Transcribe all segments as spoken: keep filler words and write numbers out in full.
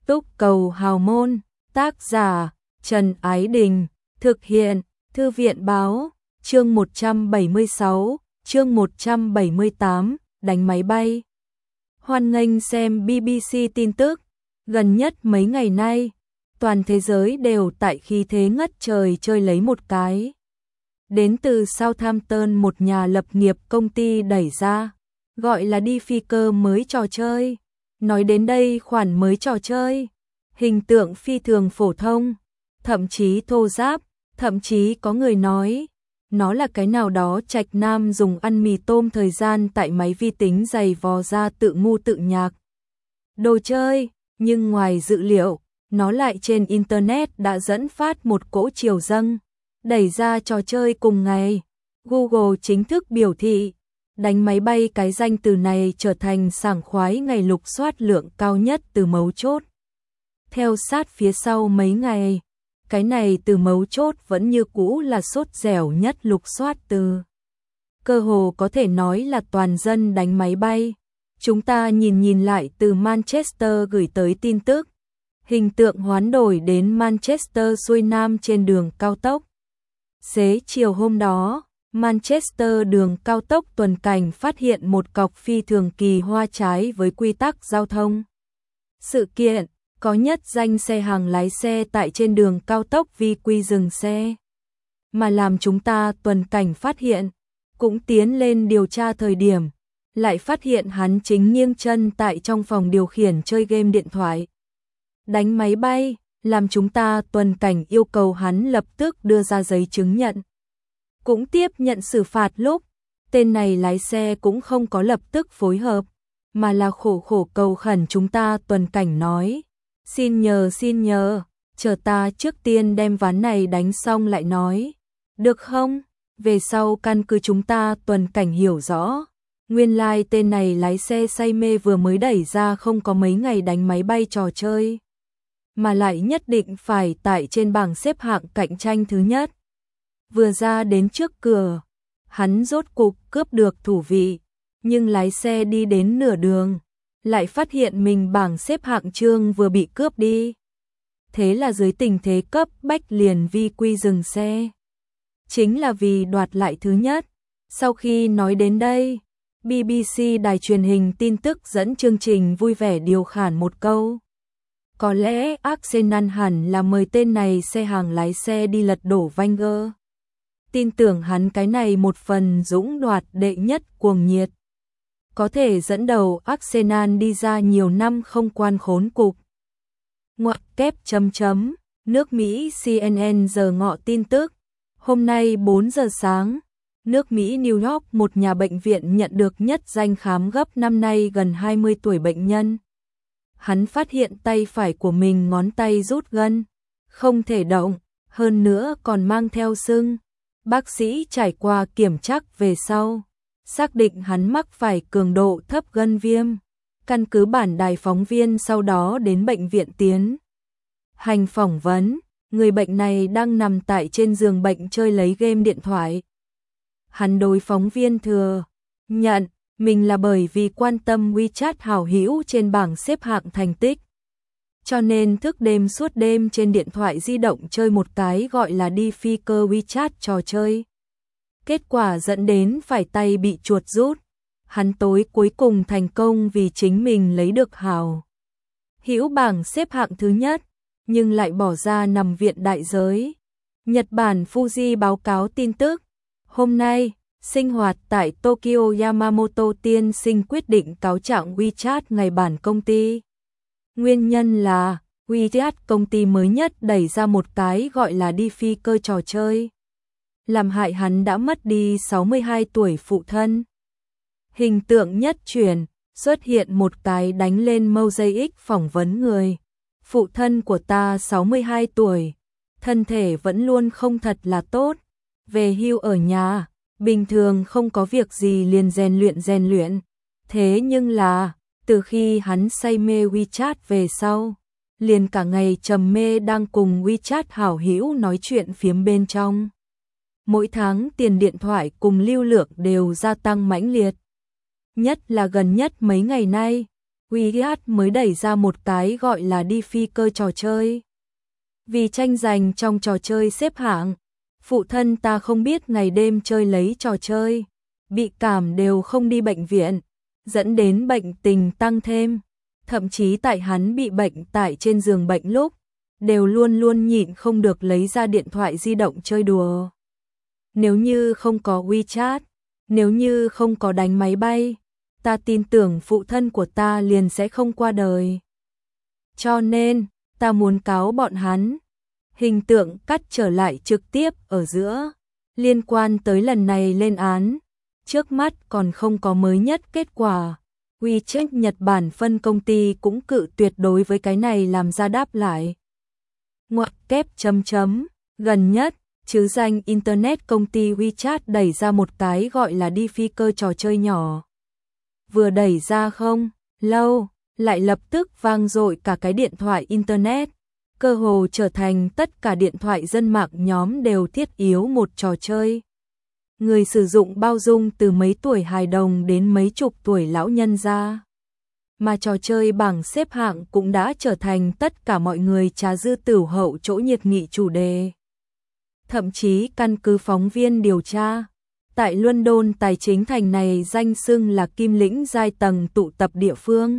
Túc Cầu Hào Môn, tác giả Trần Ái Đình, thực hiện Thư viện Báo, chương một trăm bảy mươi sáu, chương một trăm bảy mươi tám, đánh máy bay. Hoan nghênh xem bê bê xê tin tức. Gần nhất mấy ngày nay, toàn thế giới đều tại khí thế ngất trời chơi lấy một cái. Đến từ Southampton, một nhà lập nghiệp công ty đẩy ra, gọi là đi phi cơ mới trò chơi. Nói đến đây khoản mới trò chơi, hình tượng phi thường phổ thông, thậm chí thô ráp, thậm chí có người nói, nó là cái nào đó trạch nam dùng ăn mì tôm thời gian tại máy vi tính giày vò ra tự ngu tự nhạc. Đồ chơi, nhưng ngoài dự liệu, nó lại trên Internet đã dẫn phát một cỗ chiều dâng. Đẩy ra trò chơi cùng ngày, Google chính thức biểu thị, đánh máy bay cái danh từ này trở thành sảng khoái ngày lục soát lượng cao nhất từ mấu chốt. Theo sát phía sau mấy ngày, cái này từ mấu chốt vẫn như cũ là sốt dẻo nhất lục soát từ. Cơ hồ có thể nói là toàn dân đánh máy bay. Chúng ta nhìn nhìn lại từ Manchester gửi tới tin tức. Hình tượng hoán đổi đến Manchester xuôi nam trên đường cao tốc. Xế chiều hôm đó, Manchester đường cao tốc tuần cảnh phát hiện một cọc phi thường kỳ hoa trái với quy tắc giao thông. Sự kiện có nhất danh xe hàng lái xe tại trên đường cao tốc vi quy dừng xe. Mà làm chúng ta tuần cảnh phát hiện, cũng tiến lên điều tra thời điểm, lại phát hiện hắn chính nghiêng chân tại trong phòng điều khiển chơi game điện thoại. Đánh máy bay, làm chúng ta tuần cảnh yêu cầu hắn lập tức đưa ra giấy chứng nhận. Cũng tiếp nhận xử phạt lúc, tên này lái xe cũng không có lập tức phối hợp, mà là khổ khổ cầu khẩn chúng ta tuần cảnh nói. Xin nhờ xin nhờ, chờ ta trước tiên đem ván này đánh xong lại nói. Được không? Về sau căn cứ chúng ta tuần cảnh hiểu rõ. Nguyên lai like tên này lái xe say mê vừa mới đẩy ra không có mấy ngày đánh máy bay trò chơi. Mà lại nhất định phải tại trên bảng xếp hạng cạnh tranh thứ nhất. Vừa ra đến trước cửa, hắn rốt cục cướp được thủ vị, nhưng lái xe đi đến nửa đường, lại phát hiện mình bảng xếp hạng chương vừa bị cướp đi. Thế là dưới tình thế cấp bách liền vi quy dừng xe. Chính là vì đoạt lại thứ nhất. Sau khi nói đến đây, bê bê xê đài truyền hình tin tức dẫn chương trình vui vẻ điều khản một câu. Có lẽ Arsenal hẳn là mời tên này xe hàng lái xe đi lật đổ Wenger. Tin tưởng hắn cái này một phần dũng đoạt đệ nhất cuồng nhiệt. Có thể dẫn đầu Arsenal đi ra nhiều năm không quan khốn cục. Ngoặc kép chấm chấm, nước Mỹ xê en en giờ ngọ tin tức. Hôm nay bốn giờ sáng, nước Mỹ New York một nhà bệnh viện nhận được nhất danh khám gấp năm nay gần hai mươi tuổi bệnh nhân. Hắn phát hiện tay phải của mình ngón tay rút gân, không thể động, hơn nữa còn mang theo sưng. Bác sĩ trải qua kiểm tra về sau, xác định hắn mắc phải cường độ thấp gân viêm. Căn cứ bản đài phóng viên sau đó đến bệnh viện tiến hành phỏng vấn, người bệnh này đang nằm tại trên giường bệnh chơi lấy game điện thoại. Hắn đối phóng viên thừa nhận mình là bởi vì quan tâm WeChat hảo hữu trên bảng xếp hạng thành tích. Cho nên thức đêm suốt đêm trên điện thoại di động chơi một cái gọi là đi phi cơ WeChat trò chơi. Kết quả dẫn đến phải tay bị chuột rút. Hắn tối cuối cùng thành công vì chính mình lấy được hảo hữu bảng xếp hạng thứ nhất, nhưng lại bỏ ra nằm viện đại giới. Nhật Bản Fuji báo cáo tin tức. Hôm nay, sinh hoạt tại Tokyo Yamamoto tiên sinh quyết định cáo trạng WeChat ngày bản công ty. Nguyên nhân là WeChat công ty mới nhất đẩy ra một cái gọi là đi phi cơ trò chơi, làm hại hắn đã mất đi sáu mươi hai tuổi phụ thân. Hình tượng nhất truyền, xuất hiện một cái đánh lên mosaic phỏng vấn người. Phụ thân của ta sáu mươi hai tuổi, thân thể vẫn luôn không thật là tốt, về hưu ở nhà, bình thường không có việc gì liền rèn luyện rèn luyện. Thế nhưng là, từ khi hắn say mê WeChat về sau, liền cả ngày trầm mê đang cùng WeChat hảo hữu nói chuyện phiếm bên trong. Mỗi tháng tiền điện thoại cùng lưu lượng đều gia tăng mãnh liệt. Nhất là gần nhất mấy ngày nay, WeChat mới đẩy ra một cái gọi là đi phi cơ trò chơi. Vì tranh giành trong trò chơi xếp hạng, phụ thân ta không biết ngày đêm chơi lấy trò chơi, bị cảm đều không đi bệnh viện, dẫn đến bệnh tình tăng thêm. Thậm chí tại hắn bị bệnh tại trên giường bệnh lúc, đều luôn luôn nhịn không được lấy ra điện thoại di động chơi đùa. Nếu như không có WeChat, nếu như không có đánh máy bay, ta tin tưởng phụ thân của ta liền sẽ không qua đời. Cho nên, ta muốn cáo bọn hắn. Hình tượng cắt trở lại trực tiếp ở giữa. Liên quan tới lần này lên án, trước mắt còn không có mới nhất kết quả. WeChat Nhật Bản phân công ty cũng cự tuyệt đối với cái này làm ra đáp lại. Ngoặc kép chấm chấm, gần nhất, chứ danh Internet công ty WeChat đẩy ra một cái gọi là đi phi cơ trò chơi nhỏ. Vừa đẩy ra không lâu, lại lập tức vang dội cả cái điện thoại Internet, cơ hồ trở thành tất cả điện thoại dân mạng nhóm đều thiết yếu một trò chơi. Người sử dụng bao dung từ mấy tuổi hài đồng đến mấy chục tuổi lão nhân ra. Mà trò chơi bảng xếp hạng cũng đã trở thành tất cả mọi người trà dư tửu hậu chỗ nhiệt nghị chủ đề. Thậm chí căn cứ phóng viên điều tra, tại London tài chính thành này danh xưng là kim lĩnh giai tầng tụ tập địa phương.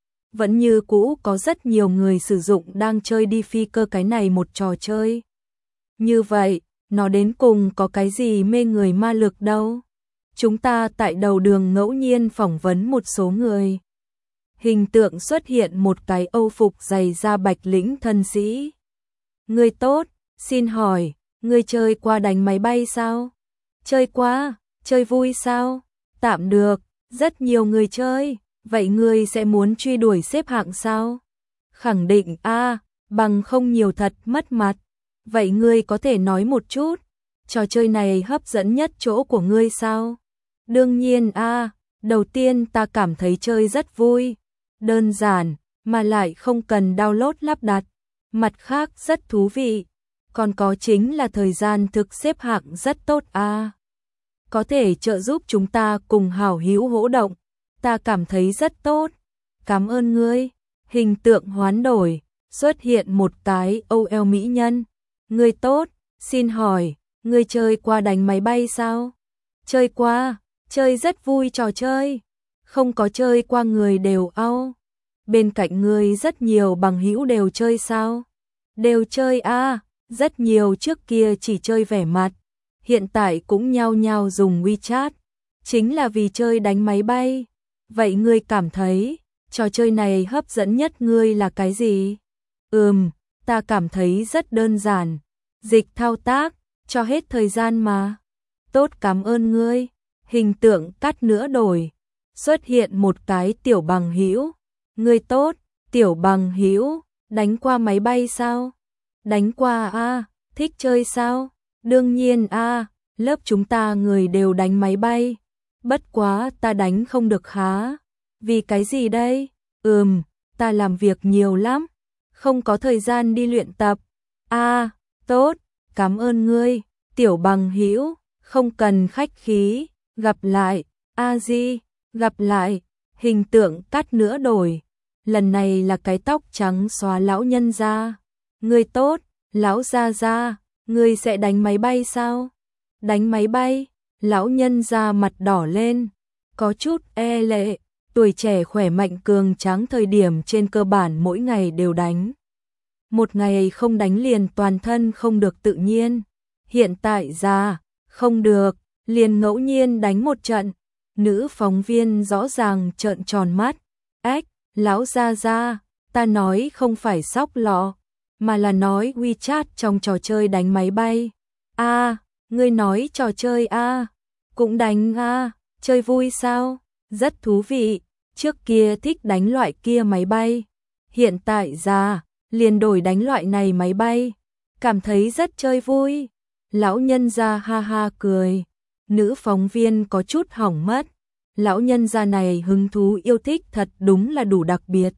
Vẫn như cũ có rất nhiều người sử dụng đang chơi đi phi cơ cái này một trò chơi. Như vậy, nó đến cùng có cái gì mê người ma lực đâu? Chúng ta tại đầu đường ngẫu nhiên phỏng vấn một số người. Hình tượng xuất hiện một cái âu phục dày da bạch lĩnh thân sĩ. Người tốt, xin hỏi, người chơi qua đánh máy bay sao? Chơi qua, chơi vui sao? Tạm được, rất nhiều người chơi. Vậy ngươi sẽ muốn truy đuổi xếp hạng sao? Khẳng định a, bằng không nhiều thật mất mặt. Vậy ngươi có thể nói một chút, trò chơi này hấp dẫn nhất chỗ của ngươi sao? Đương nhiên a, đầu tiên ta cảm thấy chơi rất vui, đơn giản, mà lại không cần download lắp đặt. Mặt khác rất thú vị, còn có chính là thời gian thực xếp hạng rất tốt a. Có thể trợ giúp chúng ta cùng hảo hữu hỗ động. Ta cảm thấy rất tốt. Cảm ơn ngươi. Hình tượng hoán đổi, xuất hiện một cái ô lờ mỹ nhân. Ngươi tốt, xin hỏi, ngươi chơi qua đánh máy bay sao? Chơi qua, chơi rất vui trò chơi. Không có chơi qua người đều ao. Bên cạnh ngươi rất nhiều bằng hữu đều chơi sao? Đều chơi a, rất nhiều trước kia chỉ chơi vẻ mặt. Hiện tại cũng nhao nhao dùng WeChat. Chính là vì chơi đánh máy bay. Vậy ngươi cảm thấy, trò chơi này hấp dẫn nhất ngươi là cái gì? Ừm, ta cảm thấy rất đơn giản. Dịch thao tác, cho hết thời gian mà. Tốt, cảm ơn ngươi. Hình tượng cắt nữa đổi. Xuất hiện một cái tiểu bằng hữu. Ngươi tốt, tiểu bằng hữu, đánh qua máy bay sao? Đánh qua a, thích chơi sao? Đương nhiên a, lớp chúng ta người đều đánh máy bay. Bất quá ta đánh không được khá. Vì cái gì đây? Ừm, ta làm việc nhiều lắm, không có thời gian đi luyện tập. A, tốt, cảm ơn ngươi, tiểu bằng hữu, không cần khách khí, gặp lại. A Di, gặp lại. Hình tượng cắt nữa đổi. Lần này là cái tóc trắng xóa lão nhân ra. Ngươi tốt, lão gia gia, ngươi sẽ đánh máy bay sao? Đánh máy bay? Lão nhân ra mặt đỏ lên, có chút e lệ, tuổi trẻ khỏe mạnh cường tráng thời điểm trên cơ bản mỗi ngày đều đánh. Một ngày không đánh liền toàn thân không được tự nhiên. Hiện tại ra, không được, liền ngẫu nhiên đánh một trận. Nữ phóng viên rõ ràng trợn tròn mắt. Ếch, lão gia gia, ta nói không phải sóc lọ, mà là nói WeChat trong trò chơi đánh máy bay. A, ngươi nói trò chơi a, cũng đánh a, chơi vui sao? Rất thú vị, trước kia thích đánh loại kia máy bay, hiện tại ra, liền đổi đánh loại này máy bay, cảm thấy rất chơi vui. Lão nhân gia ha ha cười, nữ phóng viên có chút hỏng mất, lão nhân gia này hứng thú yêu thích thật đúng là đủ đặc biệt.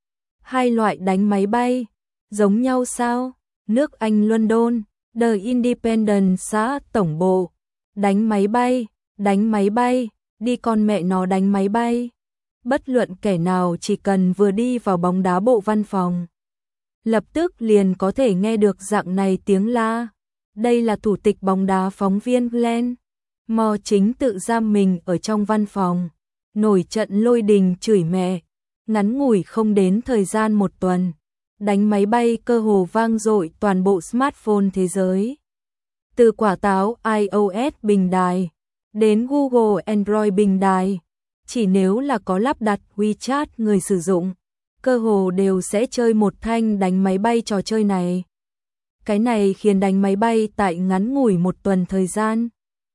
Hai loại đánh máy bay, giống nhau sao? Nước Anh London, The Independent xã tổng bộ, đánh máy bay, đánh máy bay, đi con mẹ nó đánh máy bay. Bất luận kẻ nào chỉ cần vừa đi vào bóng đá bộ văn phòng, lập tức liền có thể nghe được dạng này tiếng la. Đây là thủ tịch bóng đá phóng viên Glenn Moore chính tự giam mình ở trong văn phòng, nổi trận lôi đình chửi mẹ. Ngắn ngủi không đến thời gian một tuần, đánh máy bay cơ hồ vang dội toàn bộ smartphone thế giới. Từ quả táo iOS bình đài đến Google Android bình đài, chỉ nếu là có lắp đặt WeChat, người sử dụng cơ hồ đều sẽ chơi một thanh đánh máy bay trò chơi này. Cái này khiến đánh máy bay tại ngắn ngủi một tuần thời gian,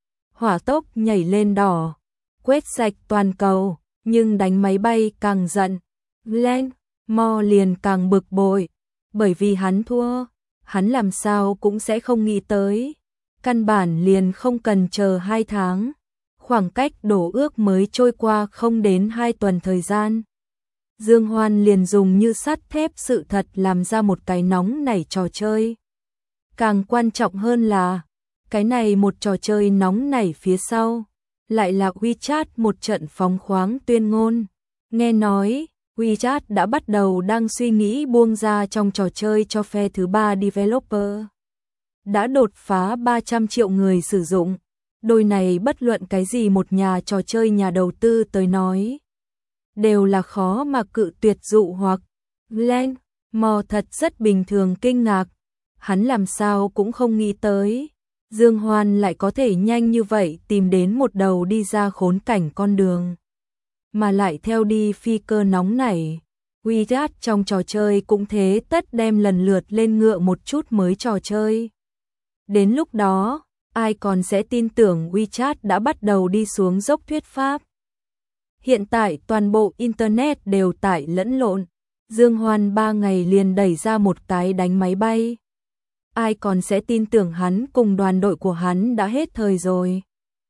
hỏa tốc nhảy lên đỏ, quét sạch toàn cầu, nhưng đánh máy bay càng giận, Glenn Moore liền càng bực bội, bởi vì hắn thua, hắn làm sao cũng sẽ không nghĩ tới, căn bản liền không cần chờ hai tháng, khoảng cách đổ ước mới trôi qua không đến hai tuần thời gian. Dương Hoan liền dùng như sắt thép sự thật làm ra một cái nóng nảy trò chơi. Càng quan trọng hơn là, cái này một trò chơi nóng nảy phía sau, lại là WeChat một trận phóng khoáng tuyên ngôn. Nghe nói, WeChat đã bắt đầu đang suy nghĩ buông ra trong trò chơi cho phe thứ ba developer. Đã đột phá ba trăm triệu người sử dụng. Đôi này bất luận cái gì một nhà trò chơi nhà đầu tư tới nói, đều là khó mà cự tuyệt dụ hoặc. Glenn Moore thật rất bình thường kinh ngạc, hắn làm sao cũng không nghĩ tới, Dương Hoan lại có thể nhanh như vậy tìm đến một đầu đi ra khốn cảnh con đường, mà lại theo đi phi cơ nóng nảy. WeChat trong trò chơi cũng thế tất đem lần lượt lên ngựa một chút mới trò chơi. Đến lúc đó, ai còn sẽ tin tưởng WeChat đã bắt đầu đi xuống dốc thuyết pháp. Hiện tại toàn bộ Internet đều tải lẫn lộn, Dương Hoan ba ngày liền đẩy ra một cái đánh máy bay. Ai còn sẽ tin tưởng hắn cùng đoàn đội của hắn đã hết thời rồi.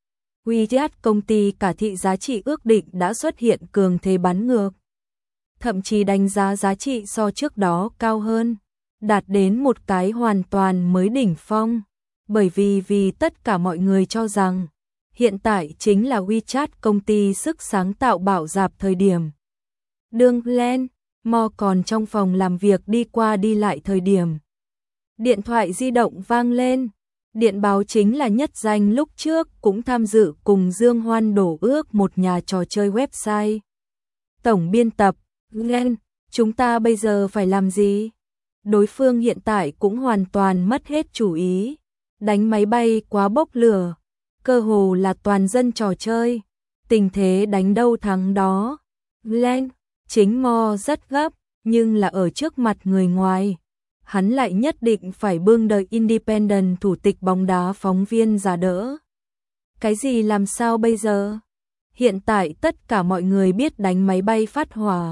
WeChat công ty cả thị giá trị ước định đã xuất hiện cường thế bắn ngược. Thậm chí đánh giá giá trị so trước đó cao hơn, đạt đến một cái hoàn toàn mới đỉnh phong. Bởi vì vì tất cả mọi người cho rằng, hiện tại chính là WeChat công ty sức sáng tạo bạo dạp thời điểm. Đương Glenn Moore còn trong phòng làm việc đi qua đi lại thời điểm. Điện thoại di động vang lên, điện báo chính là nhất danh lúc trước cũng tham dự cùng Dương Hoan đổ ước một nhà trò chơi website. Tổng biên tập, Glenn, chúng ta bây giờ phải làm gì? Đối phương hiện tại cũng hoàn toàn mất hết chủ ý. Đánh máy bay quá bốc lửa, cơ hồ là toàn dân trò chơi, tình thế đánh đâu thắng đó. Glenn, chính Moore rất gấp, nhưng là ở trước mặt người ngoài, hắn lại nhất định phải bưng đời Independent thủ tịch bóng đá phóng viên giả đỡ. Cái gì làm sao bây giờ? Hiện tại tất cả mọi người biết đánh máy bay phát hỏa.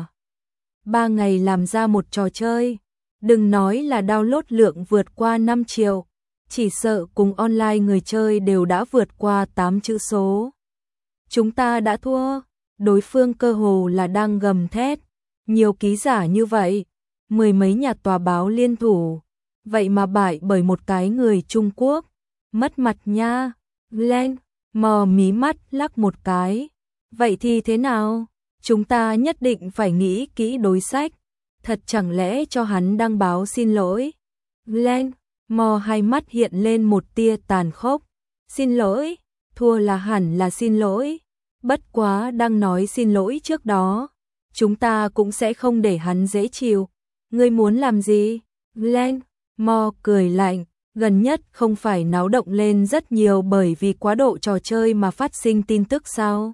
Ba ngày làm ra một trò chơi, đừng nói là download lượng vượt qua năm triệu. Chỉ sợ cùng online người chơi đều đã vượt qua tám chữ số. Chúng ta đã thua, đối phương cơ hồ là đang gầm thét, nhiều ký giả như vậy, mười mấy nhà tòa báo liên thủ, vậy mà bại bởi một cái người Trung Quốc, mất mặt nha. Glenn Moore mí mắt lắc một cái, vậy thì thế nào? Chúng ta nhất định phải nghĩ kỹ đối sách, thật chẳng lẽ cho hắn đăng báo xin lỗi? Glenn Moore hai mắt hiện lên một tia tàn khốc. Xin lỗi, thua là hẳn là xin lỗi. Bất quá đang nói xin lỗi trước đó, chúng ta cũng sẽ không để hắn dễ chịu. Ngươi muốn làm gì? Glenn Moore cười lạnh, gần nhất không phải náo động lên rất nhiều bởi vì quá độ trò chơi mà phát sinh tin tức sao?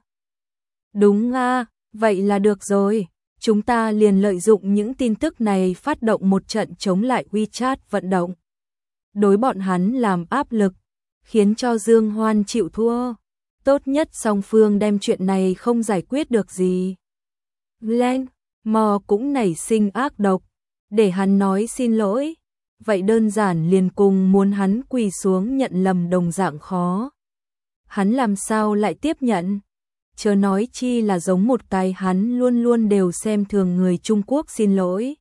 Đúng à, vậy là được rồi. Chúng ta liền lợi dụng những tin tức này phát động một trận chống lại WeChat vận động. Đối bọn hắn làm áp lực, khiến cho Dương Hoan chịu thua. Tốt nhất song phương đem chuyện này không giải quyết được gì. Glenn Moore cũng nảy sinh ác độc, để hắn nói xin lỗi. Vậy đơn giản liền cùng muốn hắn quỳ xuống nhận lầm đồng dạng khó. Hắn làm sao lại tiếp nhận? Chớ nói chi là giống một cái hắn luôn luôn đều xem thường người Trung Quốc xin lỗi.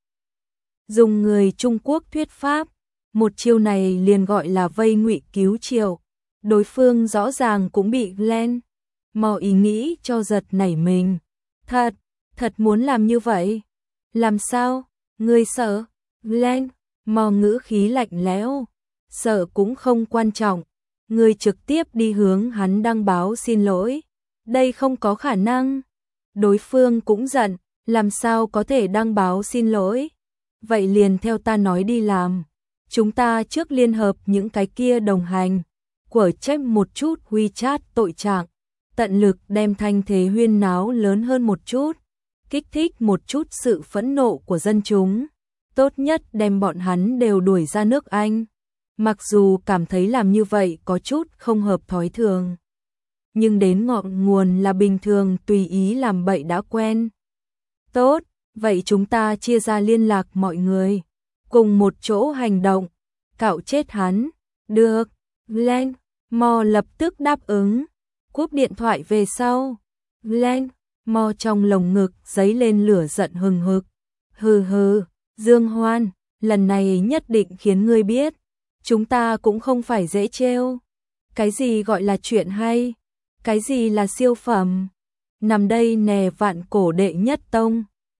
Dùng người Trung Quốc thuyết pháp, một chiêu này liền gọi là vây ngụy cứu triệu. Đối phương rõ ràng cũng bị Glenn Moore ý nghĩ cho giật nảy mình. Thật, Thật muốn làm như vậy? Làm sao? Ngươi sợ? Glenn, mò ngữ khí lạnh lẽo. Sợ cũng không quan trọng. Ngươi trực tiếp đi hướng hắn đăng báo xin lỗi. Đây không có khả năng. Đối phương cũng giận, làm sao có thể đăng báo xin lỗi? Vậy liền theo ta nói đi làm. Chúng ta trước liên hợp những cái kia đồng hành, quở trách một chút WeChat tội trạng, tận lực đem thanh thế huyên náo lớn hơn một chút, kích thích một chút sự phẫn nộ của dân chúng. Tốt nhất đem bọn hắn đều đuổi ra nước Anh. Mặc dù cảm thấy làm như vậy có chút không hợp thói thường, nhưng đến ngọn nguồn là bình thường tùy ý làm bậy đã quen. Tốt, vậy chúng ta chia ra liên lạc mọi người, cùng một chỗ hành động, cạo chết hắn. Được, Glenn, Mo lập tức đáp ứng, cúp điện thoại về sau. Glenn, Mo trong lồng ngực dấy lên lửa giận hừng hực. Hừ hừ, Dương Hoan, lần này nhất định khiến ngươi biết, chúng ta cũng không phải dễ trêu. Cái gì gọi là chuyện hay? Cái gì là siêu phẩm? Nằm đây nè vạn cổ đệ nhất tông.